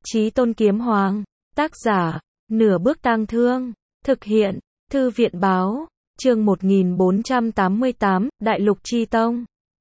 Chí Tôn Kiếm Hoàng. Tác giả, Nửa Bước Tang Thương. Thực hiện, Thư viện báo. Chương 1488, Đại Lục Chi Tông.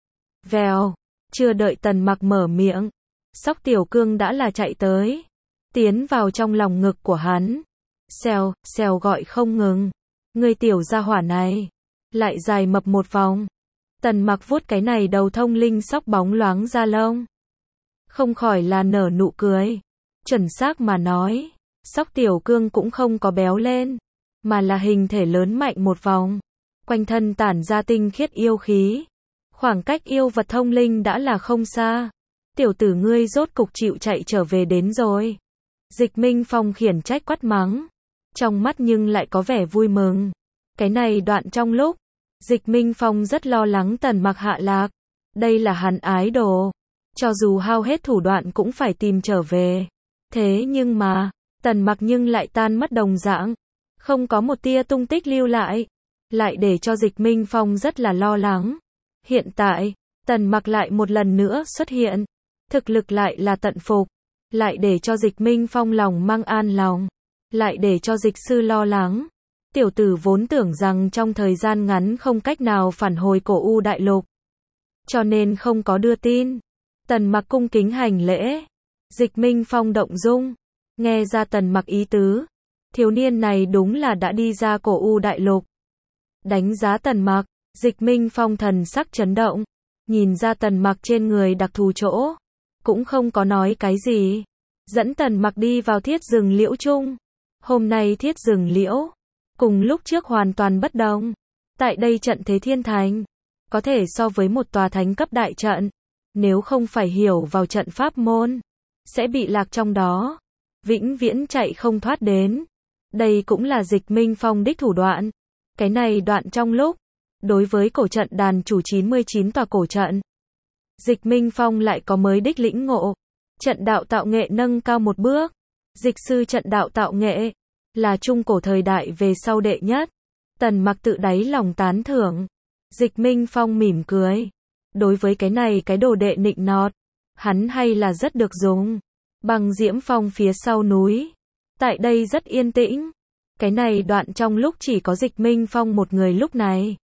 Vèo. Chưa đợi Tần Mặc mở miệng, Sóc Tiểu Cương đã là chạy tới, tiến vào trong lòng ngực của hắn. Xèo, xèo gọi không ngừng. Người tiểu gia hỏa này, lại dài mập một vòng. Tần Mặc vuốt cái này đầu thông linh sóc bóng loáng da lông, không khỏi là nở nụ cười. Chuẩn xác mà nói, Sóc Tiểu Cương cũng không có béo lên, mà là hình thể lớn mạnh một vòng, quanh thân tản ra tinh khiết yêu khí. Khoảng cách yêu vật thông linh đã là không xa. Tiểu tử ngươi rốt cục chịu chạy trở về đến rồi. Dịch Minh Phong khiển trách quát mắng, trong mắt nhưng lại có vẻ vui mừng. Cái này đoạn trong lúc, Dịch Minh Phong rất lo lắng Tần Mặc hạ lạc. Đây là hắn ái đồ, cho dù hao hết thủ đoạn cũng phải tìm trở về. Thế nhưng mà, Tần Mặc nhưng lại tan mất đồng dạng, không có một tia tung tích lưu lại, lại để cho Dịch Minh Phong rất là lo lắng. Hiện tại, Tần Mặc lại một lần nữa xuất hiện, thực lực lại là tận phục, lại để cho Dịch Minh Phong lòng mang an lòng, lại để cho dịch sư lo lắng. Tiểu tử vốn tưởng rằng trong thời gian ngắn không cách nào phản hồi Cổ U Đại Lục, cho nên không có đưa tin. Tần Mặc cung kính hành lễ. Dịch Minh Phong động dung, nghe ra Tần Mặc ý tứ, thiếu niên này đúng là đã đi ra Cổ U Đại Lục. Đánh giá Tần Mặc, Dịch Minh Phong thần sắc chấn động, nhìn ra Tần Mặc trên người đặc thù chỗ, cũng không có nói cái gì, dẫn Tần Mặc đi vào Thiết Rừng Liễu Trung. Hôm nay Thiết Rừng Liễu, cùng lúc trước hoàn toàn bất đồng. Tại đây trận thế thiên thành, có thể so với một tòa thánh cấp đại trận, nếu không phải hiểu vào trận pháp môn, sẽ bị lạc trong đó, vĩnh viễn chạy không thoát đến. Đây cũng là Dịch Minh Phong đích thủ đoạn. Cái này đoạn trong lúc, đối với cổ trận đàn chủ 99 tòa cổ trận, Dịch Minh Phong lại có mới đích lĩnh ngộ. Trận đạo tạo nghệ nâng cao một bước. Dịch sư trận đạo tạo nghệ, là trung cổ thời đại về sau đệ nhất. Tần Mặc tự đáy lòng tán thưởng. Dịch Minh Phong mỉm cười. Đối với cái này cái đồ đệ nịnh nọt, hắn hay là rất được dùng. Băng Diễm Phong phía sau núi, tại đây rất yên tĩnh. Cái này đoạn trong lúc chỉ có Dịch Minh Phong một người lúc này.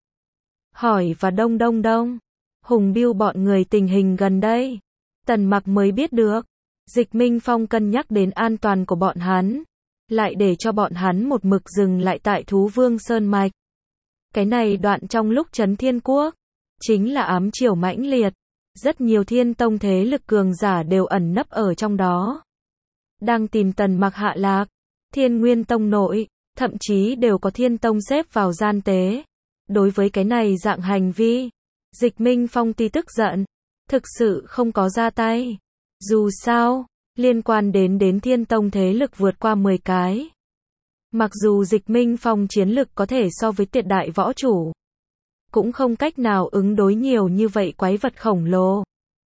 Hỏi và đông Hùng Biêu bọn người tình hình gần đây, Tần Mặc mới biết được. Dịch Minh Phong cân nhắc đến an toàn của bọn hắn, lại để cho bọn hắn một mực dừng lại tại Thú Vương Sơn Mạch. Cái này đoạn trong lúc Trấn Thiên Quốc, chính là ám triều mãnh liệt. Rất nhiều thiên tông thế lực cường giả đều ẩn nấp ở trong đó, đang tìm Tần Mặc hạ lạc. Thiên Nguyên Tông nội, thậm chí đều có thiên tông xếp vào gian tế. Đối với cái này dạng hành vi, Dịch Minh Phong tuy tức giận, thực sự không có ra tay. Dù sao, liên quan đến thiên tông thế lực vượt qua 10 cái. Mặc dù Dịch Minh Phong chiến lực có thể so với tuyệt đại võ chủ, cũng không cách nào ứng đối nhiều như vậy quái vật khổng lồ.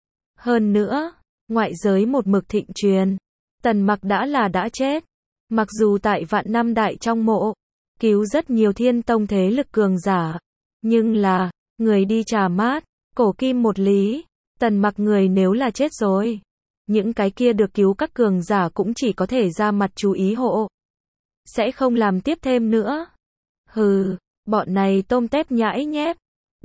Hơn nữa, ngoại giới một mực thịnh truyền, Tần Mặc đã chết. Mặc dù tại Vạn Năm Đại trong mộ, cứu rất nhiều thiên tông thế lực cường giả, nhưng là, người đi trà mát, cổ kim một lý. Tần Mặc người nếu là chết rồi, những cái kia được cứu các cường giả cũng chỉ có thể ra mặt chú ý hộ, sẽ không làm tiếp thêm nữa. Hừ, bọn này tôm tép nhãi nhép,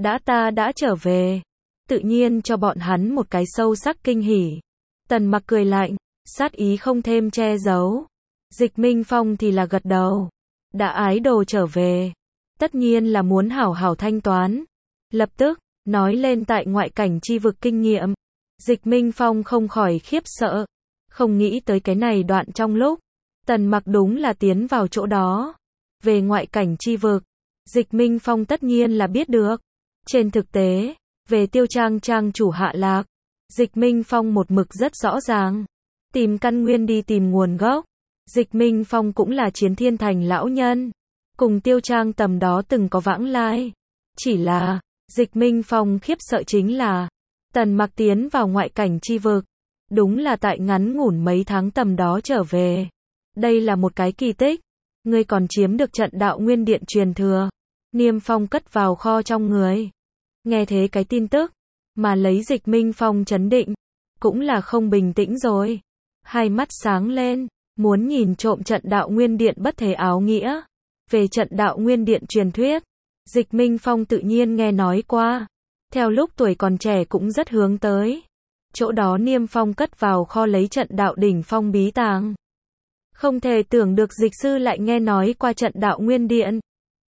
ta đã trở về, tự nhiên cho bọn hắn một cái sâu sắc kinh hỉ. Tần Mặc cười lạnh, sát ý không thêm che giấu. Dịch Minh Phong thì là gật đầu, đã ái đồ trở về, tất nhiên là muốn hảo hảo thanh toán. Lập tức, nói lên tại ngoại cảnh chi vực kinh nghiệm. Dịch Minh Phong không khỏi khiếp sợ, không nghĩ tới cái này đoạn trong lúc, Tần Mặc đúng là tiến vào chỗ đó. Về ngoại cảnh chi vực, Dịch Minh Phong tất nhiên là biết được. Trên thực tế, về Tiêu Trang trang chủ hạ lạc, Dịch Minh Phong một mực rất rõ ràng. Tìm căn nguyên đi tìm nguồn gốc. Dịch Minh Phong cũng là Chiến Thiên Thành lão nhân, cùng Tiêu Trang tầm đó từng có vãng lai. Chỉ là, Dịch Minh Phong khiếp sợ chính là, Tần Mặc tiến vào ngoại cảnh chi vực, đúng là tại ngắn ngủn mấy tháng tầm đó trở về. Đây là một cái kỳ tích. Ngươi còn chiếm được trận đạo nguyên điện truyền thừa. Niêm Phong cất vào kho trong người. Nghe thế cái tin tức, mà lấy Dịch Minh Phong chấn định, cũng là không bình tĩnh rồi. hai mắt sáng lên, muốn nhìn trộm trận đạo nguyên điện bất thế áo nghĩa. Về trận đạo nguyên điện truyền thuyết, Dịch Minh Phong tự nhiên nghe nói qua. Theo lúc tuổi còn trẻ cũng rất hướng tới. Chỗ đó Niêm Phong cất vào kho lấy trận đạo đỉnh phong bí tàng. Không thể tưởng được dịch sư lại nghe nói qua trận đạo nguyên điện.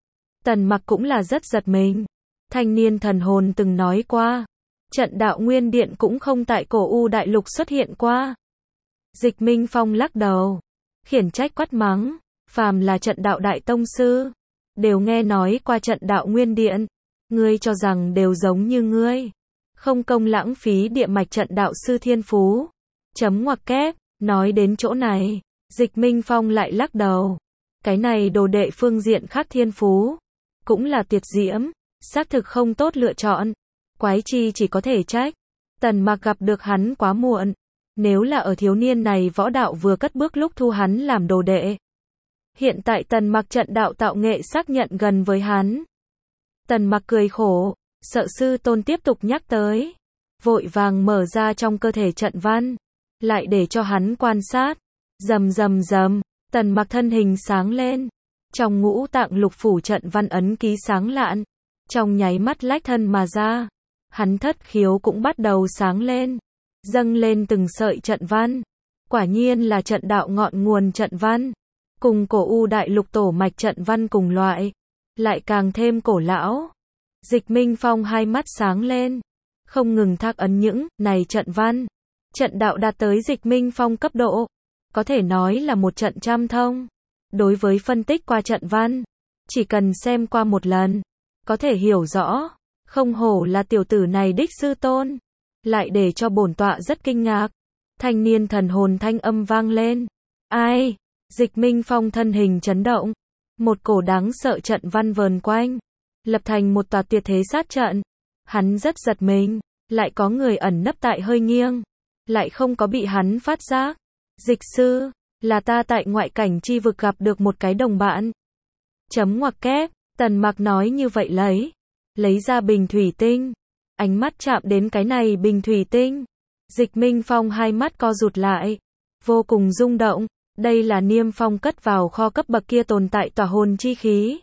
Tần Mặc cũng là rất giật mình. Thanh niên thần hồn từng nói qua. Trận đạo nguyên điện cũng không tại cổ U đại lục xuất hiện qua. Dịch Minh Phong lắc đầu. Khiển trách quát mắng. Phàm là trận đạo đại tông sư. Đều nghe nói qua trận đạo nguyên điện. Ngươi cho rằng đều giống như ngươi. Không công lãng phí địa mạch trận đạo sư thiên phú. Chấm ngoặc kép. Nói đến chỗ này. Dịch Minh Phong lại lắc đầu. Cái này đồ đệ phương diện khác thiên phú. Cũng là tuyệt diễm. Xác thực không tốt lựa chọn. Quái chi chỉ có thể trách. Tần Mặc gặp được hắn quá muộn. Nếu là ở thiếu niên này võ đạo vừa cất bước lúc thu hắn làm đồ đệ. Hiện tại Tần Mặc trận đạo tạo nghệ xác nhận gần với hắn. Tần Mặc cười khổ. Sợ sư tôn tiếp tục nhắc tới. Vội vàng mở ra trong cơ thể trận văn. Lại để cho hắn quan sát. Rầm rầm rầm. Tần Mặc thân hình sáng lên. Trong ngũ tạng lục phủ trận văn ấn ký sáng lạn. Trong nháy mắt lách thân mà ra. Hắn thất khiếu cũng bắt đầu sáng lên. Dâng lên từng sợi trận văn. Quả nhiên là trận đạo ngọn nguồn trận văn. Cùng cổ U đại lục tổ mạch trận văn cùng loại. Lại càng thêm cổ lão. Dịch Minh Phong hai mắt sáng lên. Không ngừng thác ấn những này trận văn. Trận đạo đạt tới Dịch Minh Phong cấp độ. Có thể nói là một trận trăm thông. Đối với phân tích qua trận văn. Chỉ cần xem qua một lần. Có thể hiểu rõ. Không hổ là tiểu tử này đích sư tôn. Lại để cho bổn tọa rất kinh ngạc. Thanh niên thần hồn thanh âm vang lên. Ai? Dịch Minh Phong thân hình chấn động. Một cổ đáng sợ trận văn vờn quanh. Lập thành một tòa tuyệt thế sát trận. Hắn rất giật mình. Lại có người ẩn nấp tại hơi nghiêng. Lại không có bị hắn phát giác. Dịch sư. Là ta tại ngoại cảnh chi vực gặp được một cái đồng bạn. Chấm ngoặc kép. Tần Mặc nói như vậy lấy ra bình thủy tinh. Ánh mắt chạm đến cái này bình thủy tinh. Dịch Minh Phong hai mắt co rụt lại. Vô cùng rung động. Đây là Niêm Phong cất vào kho cấp bậc kia tồn tại tỏa hồn chi khí.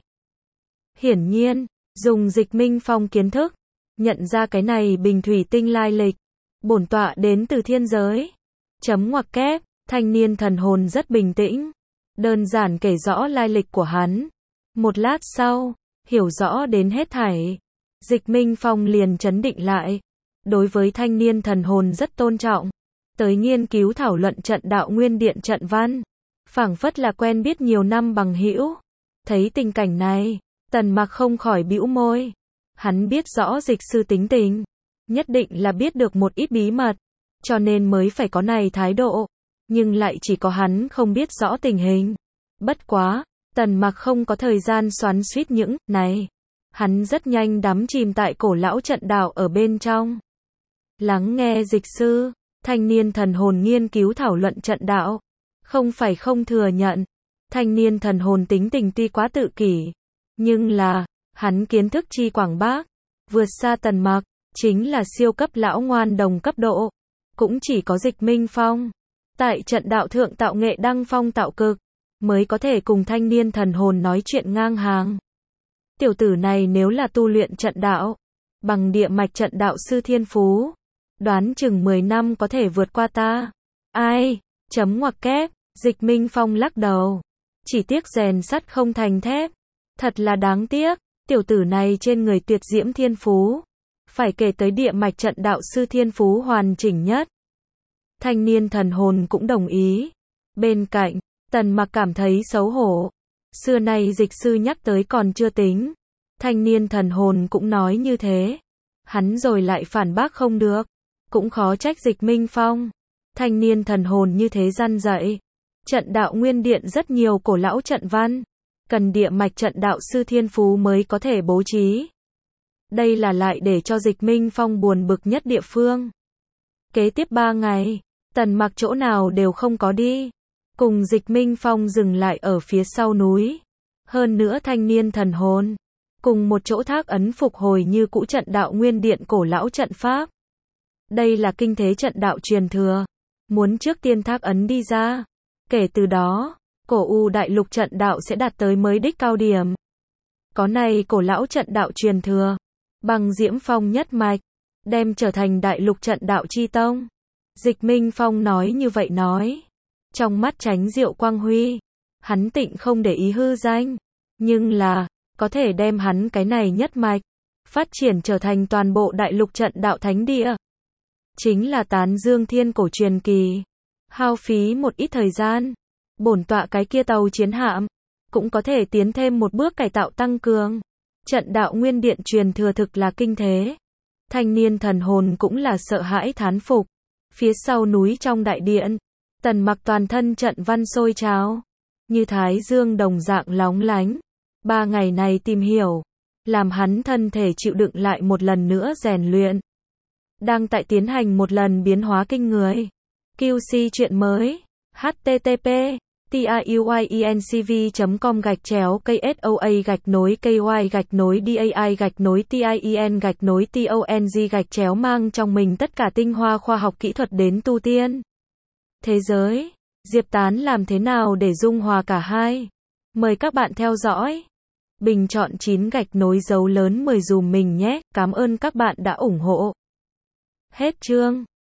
Hiển nhiên, dùng Dịch Minh Phong kiến thức. Nhận ra cái này bình thủy tinh lai lịch. Bổn tọa đến từ thiên giới. Chấm ngoặc kép. Thanh niên thần hồn rất bình tĩnh. Đơn giản kể rõ lai lịch của hắn. Một lát sau, hiểu rõ đến hết thảy. Dịch Minh Phong liền trấn định lại. Đối với thanh niên thần hồn rất tôn trọng. Tới nghiên cứu thảo luận trận đạo nguyên điện trận văn. Phảng phất là quen biết nhiều năm bằng hữu. Thấy tình cảnh này, Tần Mặc không khỏi bĩu môi. Hắn biết rõ dịch sư tính tình. Nhất định là biết được một ít bí mật. Cho nên mới phải có này thái độ. Nhưng lại chỉ có hắn không biết rõ tình hình. Bất quá, Tần Mặc không có thời gian xoắn xuýt những này. Hắn rất nhanh đắm chìm tại cổ lão trận đạo ở bên trong. Lắng nghe dịch sư, thanh niên thần hồn nghiên cứu thảo luận trận đạo. Không phải không thừa nhận. Thanh niên thần hồn tính tình tuy quá tự kỷ. Nhưng là, hắn kiến thức chi quảng bác. Vượt xa Tần Mặc, chính là siêu cấp lão ngoan đồng cấp độ. Cũng chỉ có Dịch Minh Phong. Tại trận đạo thượng tạo nghệ đăng phong tạo cực. Mới có thể cùng thanh niên thần hồn nói chuyện ngang hàng. Tiểu tử này nếu là tu luyện trận đạo. Bằng địa mạch trận đạo sư thiên phú. Đoán chừng 10 năm có thể vượt qua ta. Ai? Chấm ngoặc kép. Dịch Minh Phong lắc đầu. Chỉ tiếc rèn sắt không thành thép. Thật là đáng tiếc. Tiểu tử này trên người tuyệt diễm thiên phú. Phải kể tới địa mạch trận đạo sư thiên phú hoàn chỉnh nhất. Thanh niên thần hồn cũng đồng ý. Bên cạnh, Tần Mặc cảm thấy xấu hổ. Xưa nay dịch sư nhắc tới còn chưa tính. Thanh niên thần hồn cũng nói như thế. Hắn rồi lại phản bác không được. Cũng khó trách Dịch Minh Phong. Thanh niên thần hồn như thế răn dạy. Trận đạo nguyên điện rất nhiều cổ lão trận văn. Cần địa mạch trận đạo sư thiên phú mới có thể bố trí. Đây là lại để cho Dịch Minh Phong buồn bực nhất địa phương. Kế tiếp 3 ngày, Tần Mặc chỗ nào đều không có đi. Cùng Dịch Minh Phong dừng lại ở phía sau núi. Hơn nữa thanh niên thần hồn. Cùng một chỗ thác ấn phục hồi như cũ trận đạo nguyên điện cổ lão trận pháp. Đây là kinh thế trận đạo truyền thừa. muốn trước tiên thác ấn đi ra. Kể từ đó, cổ U đại lục trận đạo sẽ đạt tới mới đích cao điểm. Có này cổ lão trận đạo truyền thừa, bằng Diễm Phong nhất mạch, đem trở thành đại lục trận đạo chi tông. Dịch Minh Phong nói như vậy nói. Trong mắt Chánh Diệu quang huy, hắn tịnh không để ý hư danh, nhưng là, có thể đem hắn cái này nhất mạch, phát triển trở thành toàn bộ đại lục trận đạo thánh địa. Chính là tán dương thiên cổ truyền kỳ. Hao phí một ít thời gian, bổn tọa cái kia tàu chiến hạm, cũng có thể tiến thêm một bước cải tạo tăng cường. Trận đạo nguyên điện truyền thừa thực là kinh thế. Thanh niên thần hồn cũng là sợ hãi thán phục. Phía sau núi trong đại điện, Tần Mặc toàn thân trận văn sôi trào, như thái dương đồng dạng lóng lánh. 3 ngày này tìm hiểu, làm hắn thân thể chịu đựng lại một lần nữa rèn luyện. Đang tại tiến hành một lần biến hóa kinh người. QC chuyện mới. http tiyuinCV.com/KSOA-KOI-DAI-TIEN-TONG mang trong mình tất cả tinh hoa khoa học kỹ thuật đến tu tiên. Thế giới, Diệp Tán làm thế nào để dung hòa cả hai? Mời các bạn theo dõi. Bình chọn 9 gạch nối dấu lớn 10 dùm mình nhé. Cảm ơn các bạn đã ủng hộ. Hết chương.